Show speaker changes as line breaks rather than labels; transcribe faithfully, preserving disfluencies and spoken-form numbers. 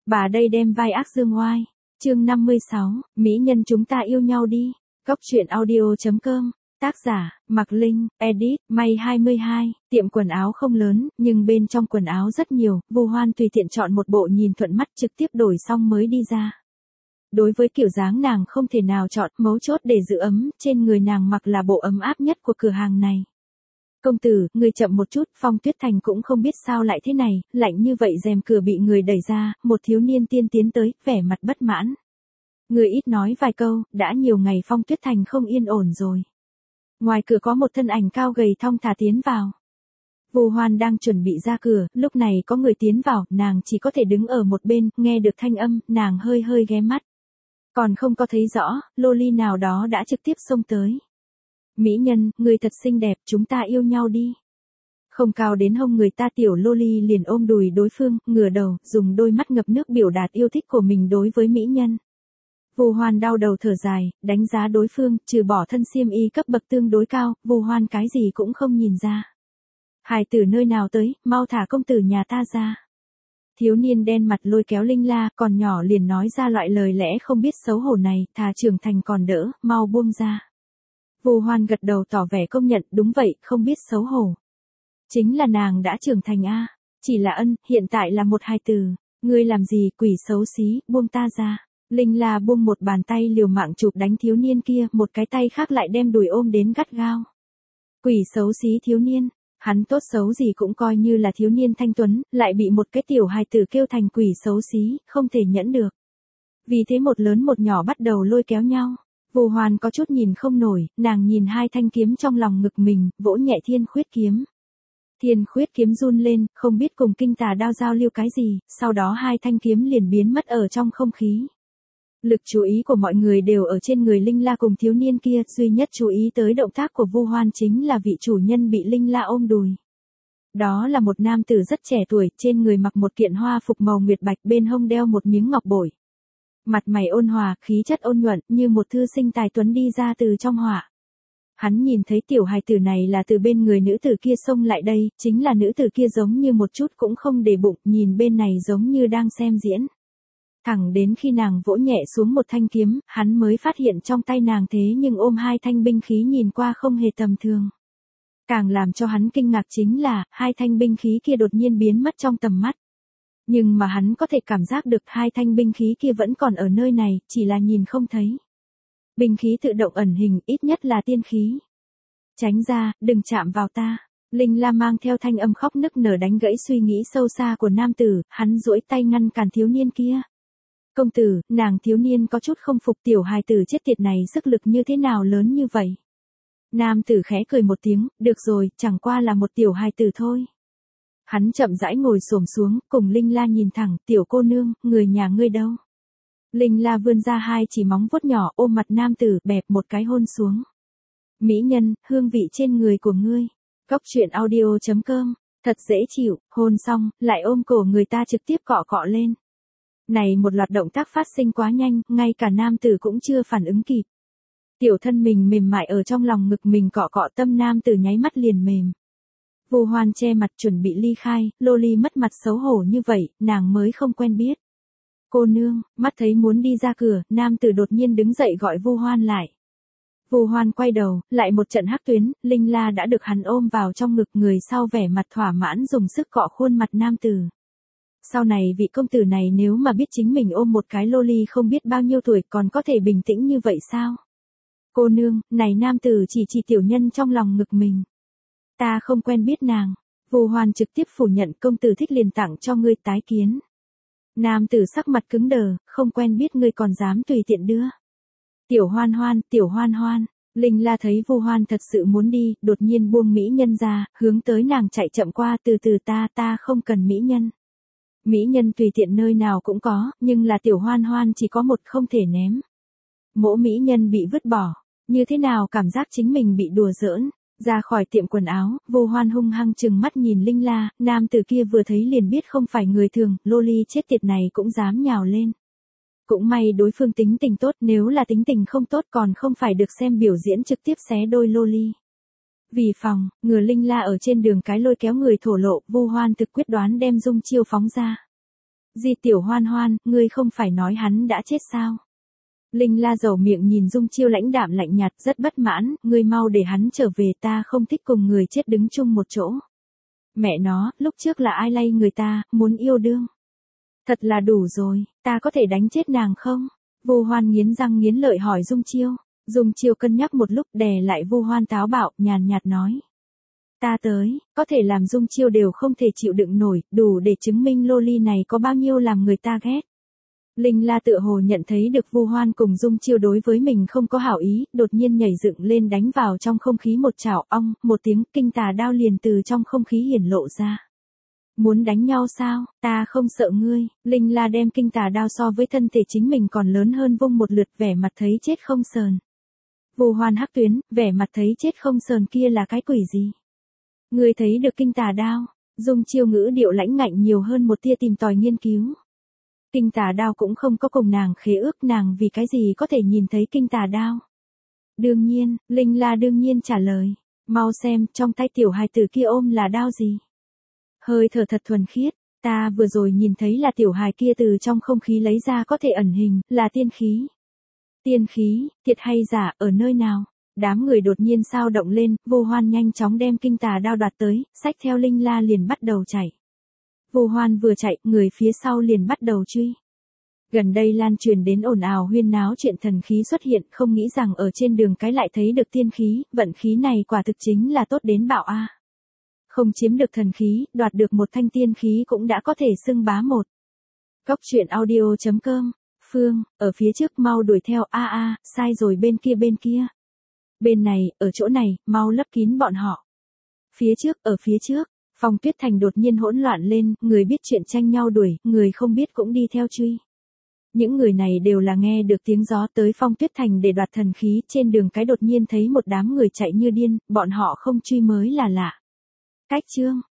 Bà đây đem vai ác dương oai. Chương năm mươi sáu, mỹ nhân chúng ta yêu nhau đi. Cốc truyện audio chấm com. Tác giả, Mạc Linh, edit, May hai mươi hai, tiệm quần áo không lớn, nhưng bên trong quần áo rất nhiều, Vu Hoan tùy tiện chọn một bộ nhìn thuận mắt trực tiếp đổi xong mới đi ra. Đối với kiểu dáng nàng không thể nào chọn, mấu chốt để giữ ấm, trên người nàng mặc là bộ ấm áp nhất của cửa hàng này. Công tử, người chậm một chút, Phong Tuyết Thành cũng không biết sao lại thế này, lạnh như vậy rèm cửa bị người đẩy ra, một thiếu niên tiên tiến tới, vẻ mặt bất mãn. Người ít nói vài câu, đã nhiều ngày Phong Tuyết Thành không yên ổn rồi. Ngoài cửa có một thân ảnh cao gầy thong thả tiến vào. Vu Hoan đang chuẩn bị ra cửa, lúc này có người tiến vào, nàng chỉ có thể đứng ở một bên, nghe được thanh âm, nàng hơi hơi ghé mắt. Còn không có thấy rõ, loli nào đó đã trực tiếp xông tới. Mỹ nhân, người thật xinh đẹp, chúng ta yêu nhau đi. Không cao đến hông người ta tiểu loli liền ôm đùi đối phương, ngửa đầu, dùng đôi mắt ngập nước biểu đạt yêu thích của mình đối với mỹ nhân. Vu Hoan đau đầu thở dài, đánh giá đối phương, trừ bỏ thân xiêm y cấp bậc tương đối cao, Vu Hoan cái gì cũng không nhìn ra. Hài tử nơi nào tới, mau thả công tử nhà ta ra. Thiếu niên đen mặt lôi kéo Linh La, còn nhỏ liền nói ra loại lời lẽ không biết xấu hổ này, thà trưởng thành còn đỡ, mau buông ra. Vu Hoan gật đầu tỏ vẻ công nhận, đúng vậy, không biết xấu hổ. Chính là nàng đã trưởng thành a, chỉ là ân, hiện tại là một hài tử, ngươi làm gì, quỷ xấu xí, buông ta ra. Linh La buông một bàn tay liều mạng chụp đánh thiếu niên kia, một cái tay khác lại đem đùi ôm đến gắt gao. Quỷ xấu xí thiếu niên, hắn tốt xấu gì cũng coi như là thiếu niên thanh tuấn, lại bị một cái tiểu hài tử kêu thành quỷ xấu xí, không thể nhẫn được. Vì thế một lớn một nhỏ bắt đầu lôi kéo nhau. Vu Hoan có chút nhìn không nổi, nàng nhìn hai thanh kiếm trong lòng ngực mình, vỗ nhẹ Thiên Khuyết kiếm. Thiên Khuyết kiếm run lên, không biết cùng Kinh Tà đao giao lưu cái gì, sau đó hai thanh kiếm liền biến mất ở trong không khí. Lực chú ý của mọi người đều ở trên người Linh La cùng thiếu niên kia, duy nhất chú ý tới động tác của Vu Hoan chính là vị chủ nhân bị Linh La ôm đùi. Đó là một nam tử rất trẻ tuổi, trên người mặc một kiện hoa phục màu nguyệt bạch, bên hông đeo một miếng ngọc bội. Mặt mày ôn hòa, khí chất ôn nhuận, như một thư sinh tài tuấn đi ra từ trong họa. Hắn nhìn thấy tiểu hài tử này là từ bên người nữ tử kia xông lại đây, chính là nữ tử kia giống như một chút cũng không để bụng, nhìn bên này giống như đang xem diễn. Thẳng đến khi nàng vỗ nhẹ xuống một thanh kiếm, hắn mới phát hiện trong tay nàng thế nhưng ôm hai thanh binh khí nhìn qua không hề tầm thường. Càng làm cho hắn kinh ngạc chính là, hai thanh binh khí kia đột nhiên biến mất trong tầm mắt. Nhưng mà hắn có thể cảm giác được hai thanh binh khí kia vẫn còn ở nơi này, chỉ là nhìn không thấy. Binh khí tự động ẩn hình, ít nhất là tiên khí. Tránh ra, đừng chạm vào ta. Linh La mang theo thanh âm khóc nức nở đánh gãy suy nghĩ sâu xa của nam tử, hắn duỗi tay ngăn cản thiếu niên kia. Công tử, nàng thiếu niên có chút không phục tiểu hài tử chết tiệt này sức lực như thế nào lớn như vậy. Nam tử khẽ cười một tiếng, được rồi, chẳng qua là một tiểu hài tử thôi. Hắn chậm rãi ngồi xổm xuống, cùng Linh La nhìn thẳng, tiểu cô nương, người nhà ngươi đâu? Linh La vươn ra hai chỉ móng vuốt nhỏ ôm mặt nam tử, bẹp một cái hôn xuống. Mỹ nhân, hương vị trên người của ngươi. Cốc truyện audio chấm com, thật dễ chịu, hôn xong, lại ôm cổ người ta trực tiếp cọ cọ lên. Này một loạt động tác phát sinh quá nhanh, ngay cả nam tử cũng chưa phản ứng kịp. Tiểu thân mình mềm mại ở trong lòng ngực mình cọ cọ, tâm nam tử nháy mắt liền mềm. Vu Hoan che mặt chuẩn bị ly khai, loli mất mặt xấu hổ như vậy, nàng mới không quen biết. Cô nương, mắt thấy muốn đi ra cửa, nam tử đột nhiên đứng dậy gọi Vu Hoan lại. Vu Hoan quay đầu, lại một trận hắc tuyến, Linh La đã được hắn ôm vào trong ngực, người sau vẻ mặt thỏa mãn dùng sức cọ khuôn mặt nam tử. Sau này vị công tử này nếu mà biết chính mình ôm một cái loli không biết bao nhiêu tuổi còn có thể bình tĩnh như vậy sao? Cô nương, này nam tử chỉ chỉ tiểu nhân trong lòng ngực mình. Ta không quen biết nàng. Vu Hoan trực tiếp phủ nhận, công tử thích liền tặng cho ngươi, tái kiến. Nam tử sắc mặt cứng đờ, không quen biết ngươi còn dám tùy tiện đưa. Tiểu Hoan Hoan, tiểu Hoan Hoan. Linh La thấy Vu Hoan thật sự muốn đi, đột nhiên buông mỹ nhân ra, hướng tới nàng chạy chậm qua, từ từ ta, ta không cần mỹ nhân. Mỹ nhân tùy tiện nơi nào cũng có, nhưng là tiểu Hoan Hoan chỉ có một, không thể ném. Mỗi mỹ nhân bị vứt bỏ, như thế nào cảm giác chính mình bị đùa giỡn. Ra khỏi tiệm quần áo, Vu Hoan hung hăng chừng mắt nhìn Linh La, nam tử kia vừa thấy liền biết không phải người thường, loli chết tiệt này cũng dám nhào lên. Cũng may đối phương tính tình tốt, nếu là tính tình không tốt còn không phải được xem biểu diễn trực tiếp xé đôi loli. Vì phòng, ngừa Linh La ở trên đường cái lôi kéo người thổ lộ, Vu Hoan thực quyết đoán đem dung chiêu phóng ra. Di tiểu hoan hoan, ngươi không phải nói hắn đã chết sao? Linh La dầu miệng nhìn Dung Chiêu lãnh đạm lạnh nhạt rất bất mãn, ngươi mau để hắn trở về, ta không thích cùng người chết đứng chung một chỗ. Mẹ nó, lúc trước là ai lay người ta, muốn yêu đương. Thật là đủ rồi, ta có thể đánh chết nàng không? Vu Hoan nghiến răng nghiến lợi hỏi Dung Chiêu. Dung Chiêu cân nhắc một lúc đè lại Vu Hoan táo bạo, nhàn nhạt nói. Ta tới, có thể làm Dung Chiêu đều không thể chịu đựng nổi, đủ để chứng minh loli này có bao nhiêu làm người ta ghét. Linh La tựa hồ nhận thấy được Vu Hoan cùng Dung Chiêu đối với mình không có hảo ý, đột nhiên nhảy dựng lên đánh vào trong không khí một chảo, ong, một tiếng kinh tà đao liền từ trong không khí hiển lộ ra. Muốn đánh nhau sao, ta không sợ ngươi. Linh La đem kinh tà đao so với thân thể chính mình còn lớn hơn vung một lượt, vẻ mặt thấy chết không sờn. Vu Hoan hắc tuyến, vẻ mặt thấy chết không sờn kia là cái quỷ gì? Ngươi thấy được kinh tà đao? Dung Chiêu ngữ điệu lãnh ngạnh nhiều hơn một tia tìm tòi nghiên cứu. Kinh tà đao cũng không có cùng nàng khế ước, nàng vì cái gì có thể nhìn thấy kinh tà đao? Đương nhiên, Linh La đương nhiên trả lời. Mau xem, trong tay tiểu hài tử kia ôm là đao gì? Hơi thở thật thuần khiết, ta vừa rồi nhìn thấy là tiểu hài kia từ trong không khí lấy ra có thể ẩn hình, là tiên khí. Tiên khí, thiệt hay giả, ở nơi nào? Đám người đột nhiên sao động lên, Vu Hoan nhanh chóng đem kinh tà đao đoạt tới, xách theo Linh La liền bắt đầu chạy. Vu Hoan vừa chạy, người phía sau liền bắt đầu truy. Gần đây lan truyền đến ồn ào huyên náo chuyện thần khí xuất hiện, không nghĩ rằng ở trên đường cái lại thấy được tiên khí, vận khí này quả thực chính là tốt đến bạo a. Không chiếm được thần khí, đoạt được một thanh tiên khí cũng đã có thể xưng bá một. Cốc truyện audio chấm com, Phương, ở phía trước mau đuổi theo, a a, sai rồi, bên kia bên kia. Bên này, ở chỗ này, mau lấp kín bọn họ. Phía trước, ở phía trước, Phong Tuyết Thành đột nhiên hỗn loạn lên, người biết chuyện tranh nhau đuổi, người không biết cũng đi theo truy. Những người này đều là nghe được tiếng gió tới Phong Tuyết Thành để đoạt thần khí, trên đường cái đột nhiên thấy một đám người chạy như điên, bọn họ không truy mới là lạ. Cách chương